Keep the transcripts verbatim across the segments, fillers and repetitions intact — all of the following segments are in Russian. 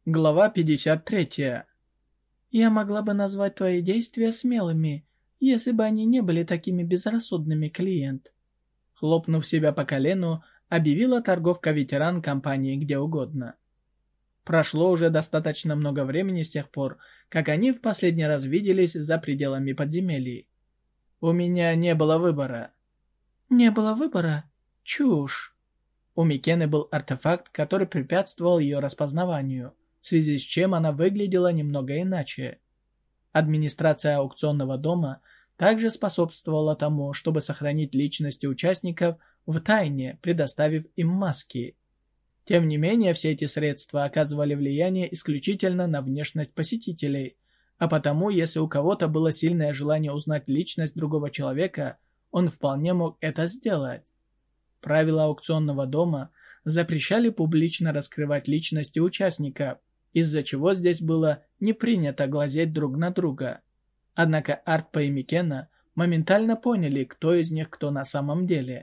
Глава пятьдесят третья. «Я могла бы назвать твои действия смелыми, если бы они не были такими безрассудными, клиент». Хлопнув себя по колену, объявила торговка-ветеран компании «Где угодно». Прошло уже достаточно много времени с тех пор, как они в последний раз виделись за пределами подземелий. «У меня не было выбора». «Не было выбора? Чушь». У Микены был артефакт, который препятствовал ее распознаванию, в связи с чем она выглядела немного иначе. Администрация аукционного дома также способствовала тому, чтобы сохранить личности участников в тайне, предоставив им маски. Тем не менее, все эти средства оказывали влияние исключительно на внешность посетителей, а потому, если у кого-то было сильное желание узнать личность другого человека, он вполне мог это сделать. Правила аукционного дома запрещали публично раскрывать личности участников, из-за чего здесь было не принято глазеть друг на друга. Однако Артпа и Микена моментально поняли, кто из них кто на самом деле.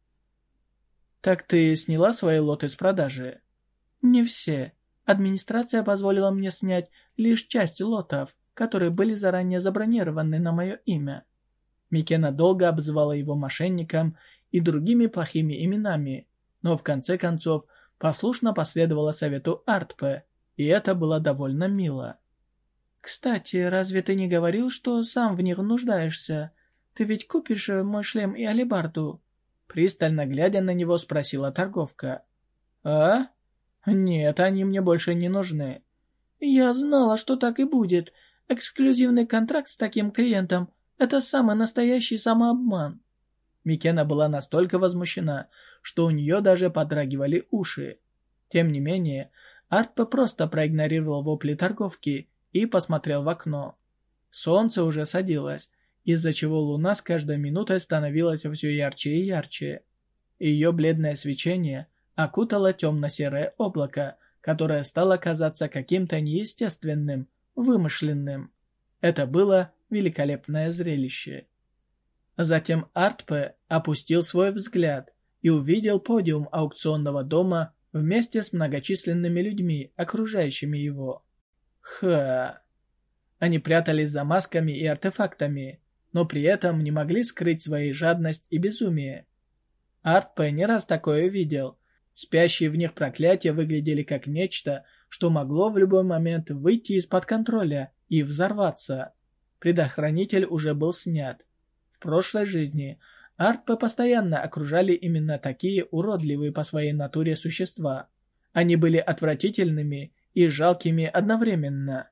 «Так ты сняла свои лоты с продажи?» «Не все. Администрация позволила мне снять лишь часть лотов, которые были заранее забронированы на мое имя». Микена долго обзывала его мошенником и другими плохими именами, но в конце концов послушно последовала совету Артпе, и это было довольно мило. «Кстати, разве ты не говорил, что сам в них нуждаешься? Ты ведь купишь мой шлем и алебарду?» Пристально глядя на него, спросила торговка. «А? Нет, они мне больше не нужны». «Я знала, что так и будет. Эксклюзивный контракт с таким клиентом — это самый настоящий самообман». Микена была настолько возмущена, что у нее даже подрагивали уши. Тем не менее, Артпе просто проигнорировал вопли торговки и посмотрел в окно. Солнце уже садилось, из-за чего луна с каждой минутой становилась все ярче и ярче. Ее бледное свечение окутало темно-серое облако, которое стало казаться каким-то неестественным, вымышленным. Это было великолепное зрелище. Затем Артпе опустил свой взгляд и увидел подиум аукционного дома вместе с многочисленными людьми, окружающими его. Ха! Они прятались за масками и артефактами, но при этом не могли скрыть свою жадность и безумие. Артпе не раз такое видел. Спящие в них проклятия выглядели как нечто, что могло в любой момент выйти из-под контроля и взорваться. Предохранитель уже был снят. В прошлой жизни Артпе постоянно окружали именно такие уродливые по своей натуре существа. Они были отвратительными и жалкими одновременно.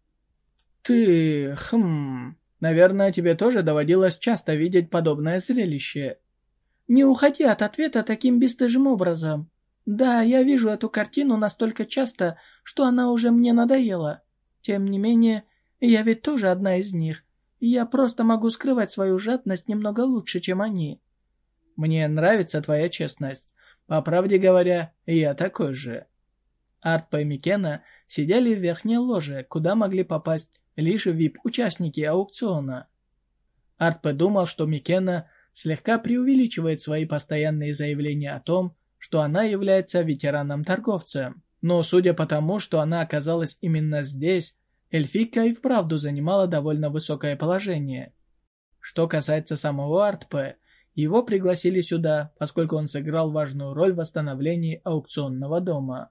«Ты... хм... Наверное, тебе тоже доводилось часто видеть подобное зрелище». «Не уходи от ответа таким бесстыжим образом. Да, я вижу эту картину настолько часто, что она уже мне надоела. Тем не менее, я ведь тоже одна из них. Я просто могу скрывать свою жадность немного лучше, чем они». «Мне нравится твоя честность. По правде говоря, я такой же». Артпе и Микена сидели в верхней ложе, куда могли попасть лишь ви ай пи-участники аукциона. Артпе думал, что Микена слегка преувеличивает свои постоянные заявления о том, что она является ветераном-торговцем. Но судя по тому, что она оказалась именно здесь, эльфийка и вправду занимала довольно высокое положение. Что касается самого Артпе, его пригласили сюда, поскольку он сыграл важную роль в восстановлении аукционного дома.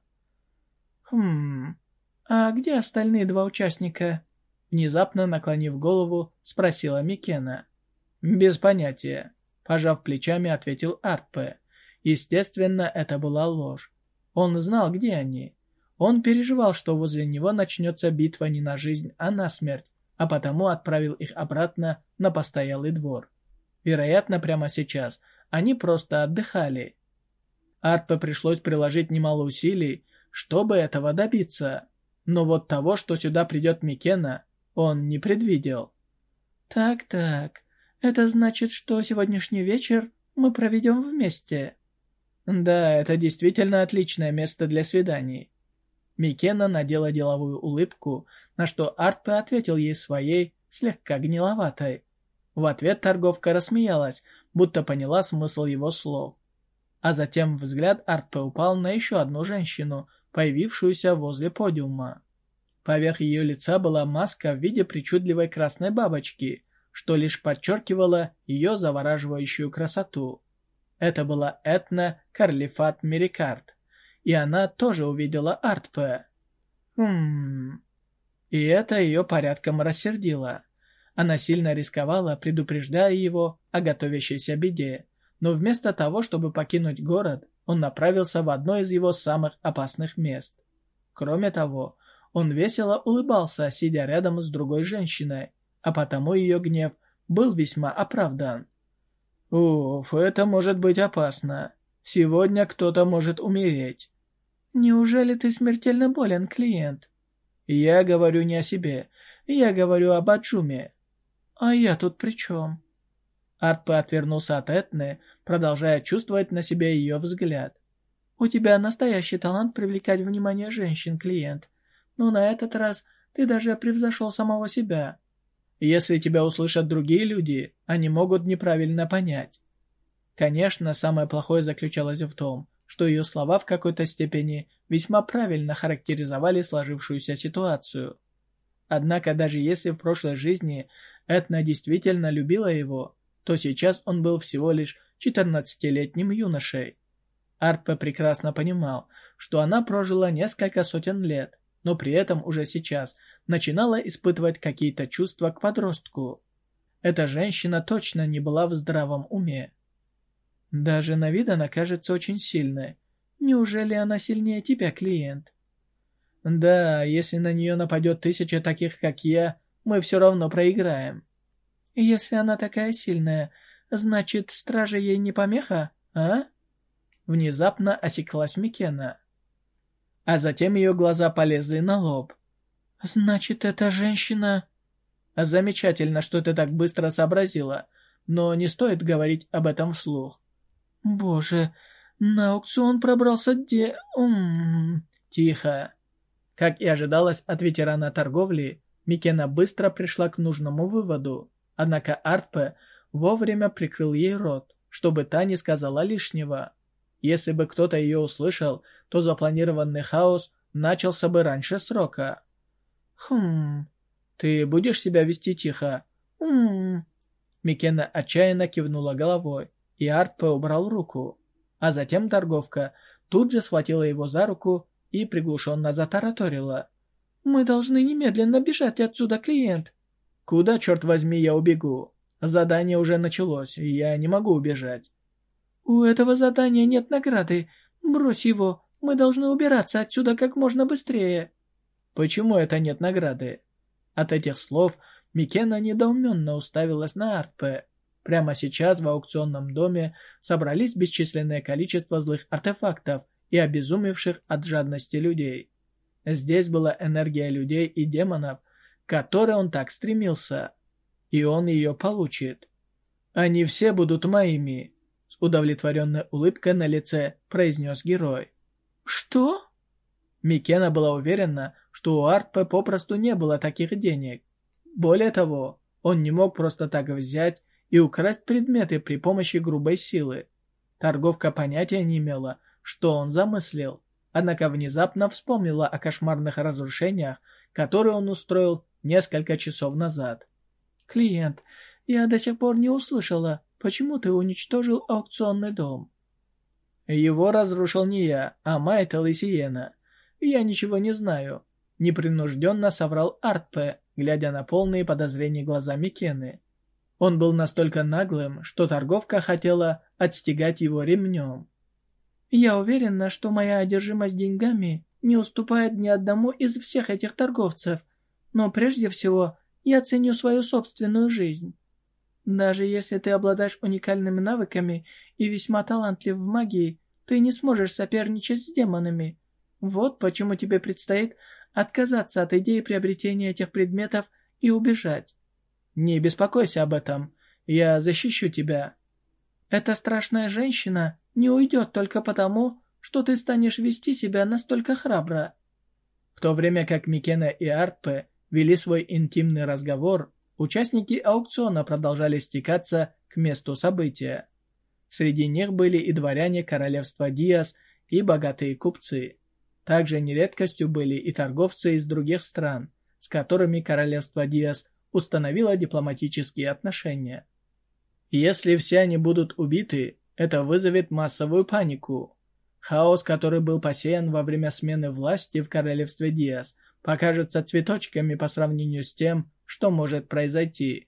«Хм... А где остальные два участника?» Внезапно наклонив голову, спросила Микена. «Без понятия», — пожав плечами, ответил Артпе. Естественно, это была ложь. Он знал, где они. Он переживал, что возле него начнется битва не на жизнь, а на смерть, а потому отправил их обратно на постоялый двор. Вероятно, прямо сейчас они просто отдыхали. Артпе пришлось приложить немало усилий, чтобы этого добиться. Но вот того, что сюда придет Микена, он не предвидел. «Так-так, это значит, что сегодняшний вечер мы проведем вместе?» «Да, это действительно отличное место для свиданий». Микена надела деловую улыбку, на что Артпе ответил ей своей, слегка гниловатой. В ответ торговка рассмеялась, будто поняла смысл его слов. А затем взгляд Артпе упал на еще одну женщину, появившуюся возле подиума. Поверх ее лица была маска в виде причудливой красной бабочки, что лишь подчеркивало ее завораживающую красоту. Это была Этна Карлифат Мерикард, и она тоже увидела Артпе. Хм... И это ее порядком рассердило. Она сильно рисковала, предупреждая его о готовящейся беде, но вместо того, чтобы покинуть город, он направился в одно из его самых опасных мест. Кроме того, он весело улыбался, сидя рядом с другой женщиной, а потому ее гнев был весьма оправдан. «Уф, это может быть опасно. Сегодня кто-то может умереть». «Неужели ты смертельно болен, клиент?» «Я говорю не о себе, я говорю об Аджуме». «А я тут при чем?» Артпе отвернулся от Этны, продолжая чувствовать на себе ее взгляд. «У тебя настоящий талант привлекать внимание женщин, клиент. Но на этот раз ты даже превзошел самого себя. Если тебя услышат другие люди, они могут неправильно понять». Конечно, самое плохое заключалось в том, что ее слова в какой-то степени весьма правильно характеризовали сложившуюся ситуацию. Однако даже если в прошлой жизни Этна действительно любила его, то сейчас он был всего лишь четырнадцатилетним юношей. Артпе прекрасно понимал, что она прожила несколько сотен лет, но при этом уже сейчас начинала испытывать какие-то чувства к подростку. Эта женщина точно не была в здравом уме. Даже на вид она кажется очень сильной. Неужели она сильнее тебя, клиент? Да, если на нее нападет тысяча таких, как я, мы все равно проиграем. Если она такая сильная, значит, стража ей не помеха, а? Внезапно осеклась Микена. А затем ее глаза полезли на лоб. Значит, эта женщина... Замечательно, что ты так быстро сообразила, но не стоит говорить об этом вслух. Боже, на аукцион пробрался де... Ум... Тихо. Как и ожидалось от ветерана торговли, Микена быстро пришла к нужному выводу. Однако Артпе вовремя прикрыл ей рот, чтобы та не сказала лишнего. Если бы кто-то ее услышал, то запланированный хаос начался бы раньше срока. «Хм... Ты будешь себя вести тихо?» «Хм...» Микена отчаянно кивнула головой, и Артпе убрал руку. А затем торговка тут же схватила его за руку и приглушенно затараторила. «Мы должны немедленно бежать отсюда, клиент!» «Куда, черт возьми, я убегу? Задание уже началось, и я не могу убежать». «У этого задания нет награды. Брось его, мы должны убираться отсюда как можно быстрее». «Почему это нет награды?» От этих слов Микена недоуменно уставилась на Артпе. Прямо сейчас в аукционном доме собрались бесчисленное количество злых артефактов и обезумевших от жадности людей. Здесь была энергия людей и демонов, к которой он так стремился, и он ее получит. «Они все будут моими», — с удовлетворенной улыбкой на лице произнес герой. «Что?» Микена была уверена, что у Артпе попросту не было таких денег. Более того, он не мог просто так взять и украсть предметы при помощи грубой силы. Торговка понятия не имела, что он замыслил, однако внезапно вспомнила о кошмарных разрушениях, которые он устроил несколько часов назад. «Клиент, я до сих пор не услышала, почему ты уничтожил аукционный дом?» «Его разрушил не я, а Майтел и Сиена. Я ничего не знаю», — непринужденно соврал Артпе, глядя на полные подозрений глаза Микены. Он был настолько наглым, что торговка хотела отстегать его ремнем. «Я уверена, что моя одержимость деньгами не уступает ни одному из всех этих торговцев, но прежде всего я ценю свою собственную жизнь. Даже если ты обладаешь уникальными навыками и весьма талантлив в магии, ты не сможешь соперничать с демонами. Вот почему тебе предстоит отказаться от идеи приобретения этих предметов и убежать. Не беспокойся об этом, я защищу тебя. Эта страшная женщина не уйдет только потому, что ты станешь вести себя настолько храбро». В то время как Микена и Артпе вели свой интимный разговор, участники аукциона продолжали стекаться к месту события. Среди них были и дворяне королевства Диас, и богатые купцы. Также нередкостью были и торговцы из других стран, с которыми королевство Диас установило дипломатические отношения. Если все они будут убиты, это вызовет массовую панику. Хаос, который был посеян во время смены власти в королевстве Диас, покажется цветочками по сравнению с тем, что может произойти.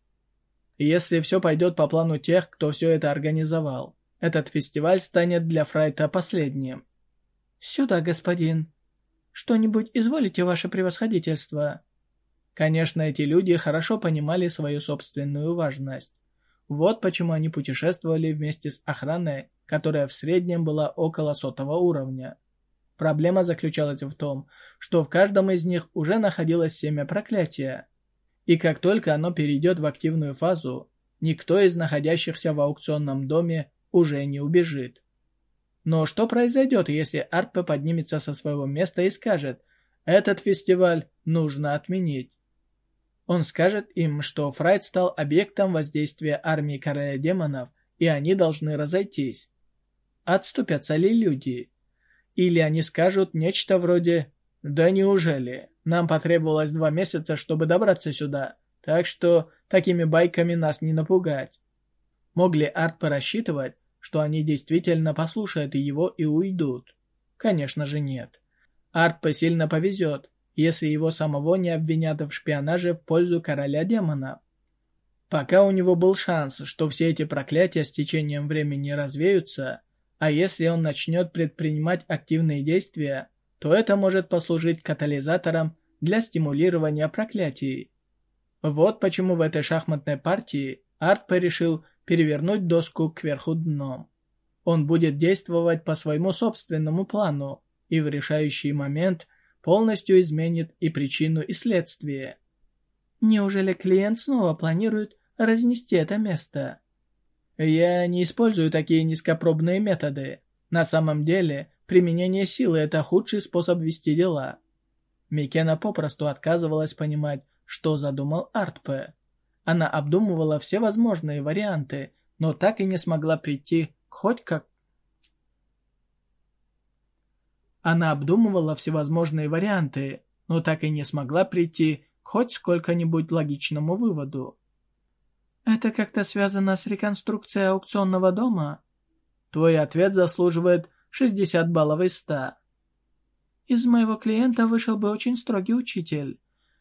Если все пойдет по плану тех, кто все это организовал, этот фестиваль станет для Фрайта последним. «Сюда, господин. Что-нибудь изволите, ваше превосходительство?» Конечно, эти люди хорошо понимали свою собственную важность. Вот почему они путешествовали вместе с охраной, которая в среднем была около сотого уровня. Проблема заключалась в том, что в каждом из них уже находилось семя проклятия. И как только оно перейдет в активную фазу, никто из находящихся в аукционном доме уже не убежит. Но что произойдет, если Артпе поднимется со своего места и скажет: «Этот фестиваль нужно отменить»? Он скажет им, что Фрайт стал объектом воздействия армии короля демонов, и они должны разойтись. Отступятся ли люди? Или они скажут нечто вроде: «Да неужели? Нам потребовалось два месяца, чтобы добраться сюда, так что такими байками нас не напугать». Мог ли Артпе рассчитывать, что они действительно послушают его и уйдут? Конечно же нет. Артпе сильно повезет, если его самого не обвинят в шпионаже в пользу короля демонов. Пока у него был шанс, что все эти проклятия с течением времени развеются, а если он начнет предпринимать активные действия, то это может послужить катализатором для стимулирования проклятий. Вот почему в этой шахматной партии Артпе решил перевернуть доску кверху дном. Он будет действовать по своему собственному плану и в решающий момент полностью изменит и причину, и следствие. Неужели клиент снова планирует разнести это место? Я не использую такие низкопробные методы. На самом деле, применение силы – это худший способ вести дела. Микена попросту отказывалась понимать, что задумал Артпе. Она обдумывала все возможные варианты, но так и не смогла прийти хоть как... Она обдумывала всевозможные варианты, но так и не смогла прийти к хоть сколько-нибудь логичному выводу. «Это как-то связано с реконструкцией аукционного дома?» Твой ответ заслуживает шестьдесят баллов из ста. Из моего клиента вышел бы очень строгий учитель.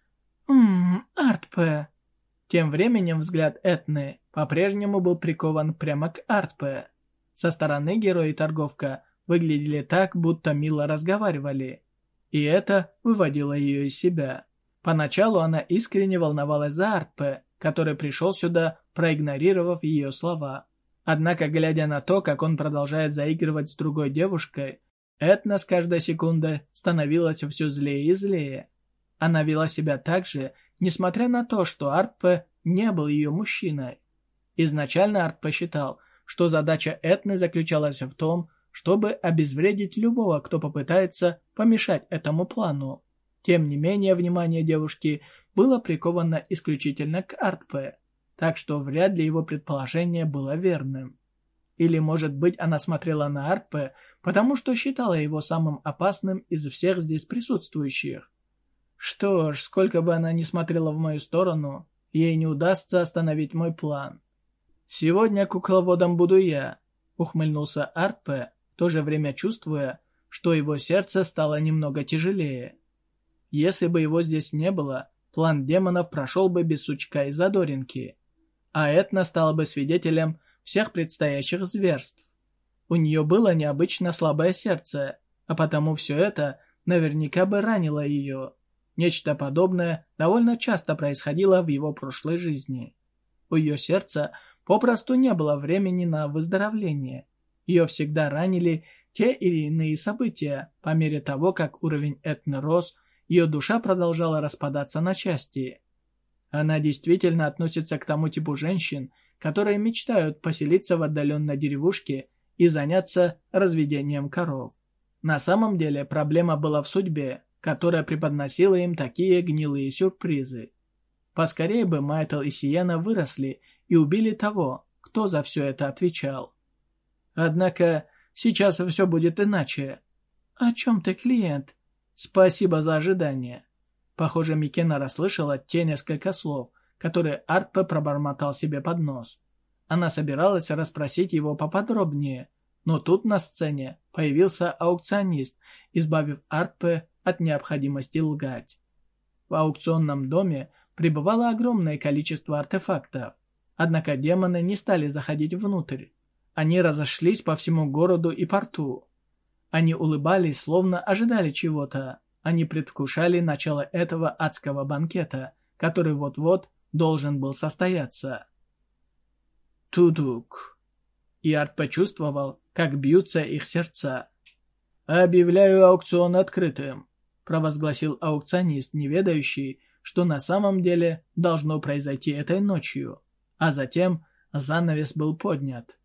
Ммм, Артпе. Тем временем взгляд Этны по-прежнему был прикован прямо к Артпе. Со стороны герой и торговка выглядели так, будто мило разговаривали. И это выводило ее из себя. Поначалу она искренне волновалась за Артпе, который пришел сюда, проигнорировав ее слова. Однако, глядя на то, как он продолжает заигрывать с другой девушкой, Этна с каждой секундой становилась все злее и злее. Она вела себя так же, несмотря на то, что Артпе не был ее мужчиной. Изначально Артпе считал, что задача Этны заключалась в том, чтобы обезвредить любого, кто попытается помешать этому плану. Тем не менее, внимание девушки было приковано исключительно к Артпе, так что вряд ли его предположение было верным. Или, может быть, она смотрела на Артпе, потому что считала его самым опасным из всех здесь присутствующих. Что ж, сколько бы она ни смотрела в мою сторону, ей не удастся остановить мой план. «Сегодня кукловодом буду я», — ухмыльнулся Артпе, в то же время чувствуя, что его сердце стало немного тяжелее. Если бы его здесь не было, план демонов прошел бы без сучка и задоринки, а Этна стала бы свидетелем всех предстоящих зверств. У нее было необычно слабое сердце, а потому все это наверняка бы ранило ее. Нечто подобное довольно часто происходило в его прошлой жизни. У ее сердца попросту не было времени на выздоровление. Ее всегда ранили те или иные события. По мере того, как уровень Этны рос, ее душа продолжала распадаться на части. Она действительно относится к тому типу женщин, которые мечтают поселиться в отдаленной деревушке и заняться разведением коров. На самом деле проблема была в судьбе, которая преподносила им такие гнилые сюрпризы. Поскорее бы Майтл и Сиена выросли и убили того, кто за все это отвечал. Однако сейчас все будет иначе. «О чем ты, клиент? Спасибо за ожидание. Похоже, Микена расслышала те несколько слов, которые Артпе пробормотал себе под нос. Она собиралась расспросить его поподробнее, но тут на сцене появился аукционист, избавив Артпе от необходимости лгать. В аукционном доме пребывало огромное количество артефактов, однако демоны не стали заходить внутрь. Они разошлись по всему городу и порту. Они улыбались, словно ожидали чего-то. Они предвкушали начало этого адского банкета, который вот-вот должен был состояться. Тудук. И Арт почувствовал, как бьются их сердца. «Объявляю аукцион открытым», — провозгласил аукционист, не ведающий, что на самом деле должно произойти этой ночью. А затем занавес был поднят.